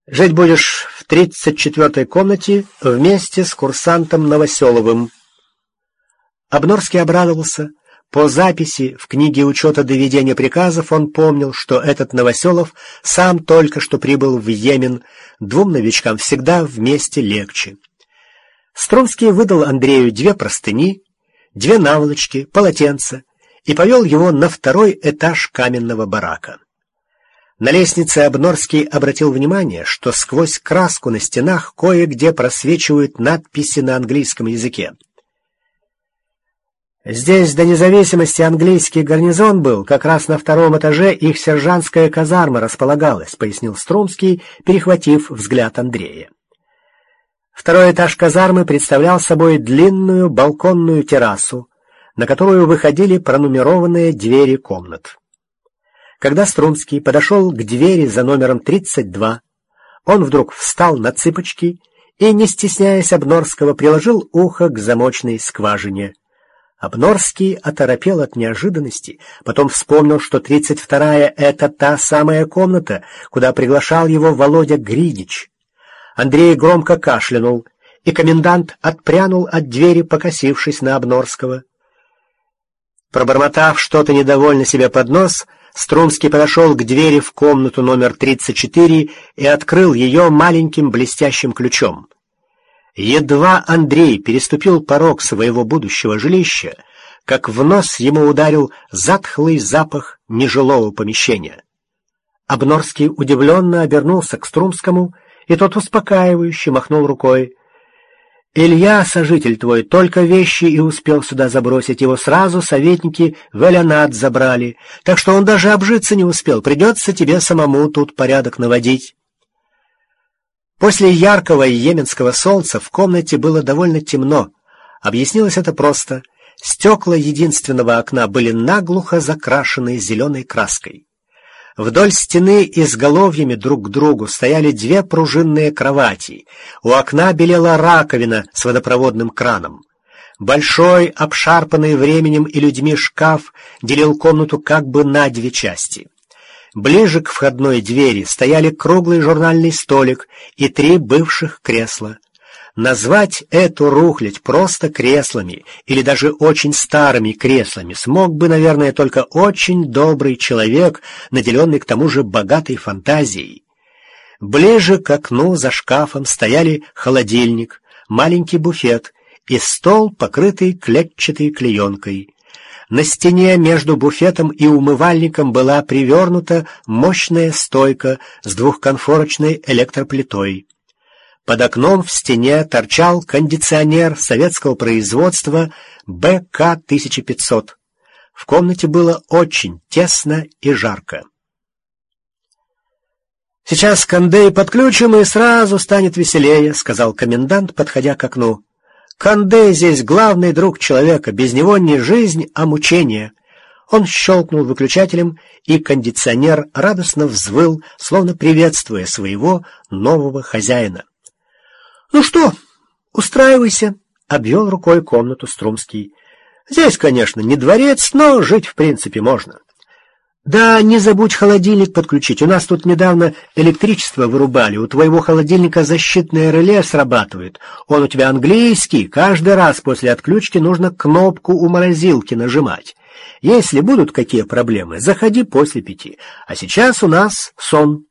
Жить будешь в 34-й комнате вместе с курсантом Новоселовым. Обнорский обрадовался. По записи в книге учета доведения приказов он помнил, что этот Новоселов сам только что прибыл в Йемен. Двум новичкам всегда вместе легче. Струнский выдал Андрею 2 простыни, 2 наволочки, полотенца и повел его на 2-й этаж каменного барака. На лестнице Обнорский обратил внимание, что сквозь краску на стенах кое-где просвечивают надписи на английском языке. «Здесь до независимости английский гарнизон был, как раз на 2-м этаже их сержантская казарма располагалась», — пояснил Струнский, перехватив взгляд Андрея. 2-й этаж казармы представлял собой длинную балконную террасу, на которую выходили пронумерованные двери комнат. Когда Струнский подошел к двери за номером 32, он вдруг встал на цыпочки и, не стесняясь Обнорского, приложил ухо к замочной скважине. Обнорский оторопел от неожиданности, потом вспомнил, что 32-я — это та самая комната, куда приглашал его Володя Гридич. Андрей громко кашлянул, и комендант отпрянул от двери, покосившись на Обнорского. Пробормотав что-то недовольно себе под нос, Струнский подошел к двери в комнату номер 34 и открыл ее маленьким блестящим ключом. Едва Андрей переступил порог своего будущего жилища, как в нос ему ударил затхлый запах нежилого помещения. Обнорский удивленно обернулся к Струнскому, и тот успокаивающе махнул рукой. «Илья, сожитель твой, только вещи и успел сюда забросить. Его сразу советники в Элянат забрали, так что он даже обжиться не успел. Придется тебе самому тут порядок наводить». После яркого йеменского солнца в комнате было довольно темно. Объяснилось это просто. Стекла единственного окна были наглухо закрашены зеленой краской. Вдоль стены изголовьями друг к другу стояли 2 пружинные кровати. У окна белела раковина с водопроводным краном. Большой, обшарпанный временем и людьми шкаф делил комнату как бы на 2 части. Ближе к входной двери стояли круглый журнальный столик и 3 бывших кресла. Назвать эту рухлядь просто креслами или даже очень старыми креслами смог бы, наверное, только очень добрый человек, наделенный к тому же богатой фантазией. Ближе к окну за шкафом стояли холодильник, маленький буфет и стол, покрытый клетчатой клеенкой. На стене между буфетом и умывальником была привернута мощная стойка с 2-конфорочной электроплитой. Под окном в стене торчал кондиционер советского производства БК-1500. В комнате было очень тесно и жарко. «Сейчас кондей подключим, и сразу станет веселее», — сказал комендант, подходя к окну. «Кондей здесь главный друг человека, без него не жизнь, а мучение». Он щелкнул выключателем, и кондиционер радостно взвыл, словно приветствуя своего нового хозяина. «Ну что, устраивайся», — обвел рукой комнату Струнский. «Здесь, конечно, не дворец, но жить в принципе можно. Да не забудь холодильник подключить. У нас тут недавно электричество вырубали. У твоего холодильника защитное реле срабатывает. Он у тебя английский. Каждый раз после отключки нужно кнопку у морозилки нажимать. Если будут какие проблемы, заходи после 5. А сейчас у нас сон».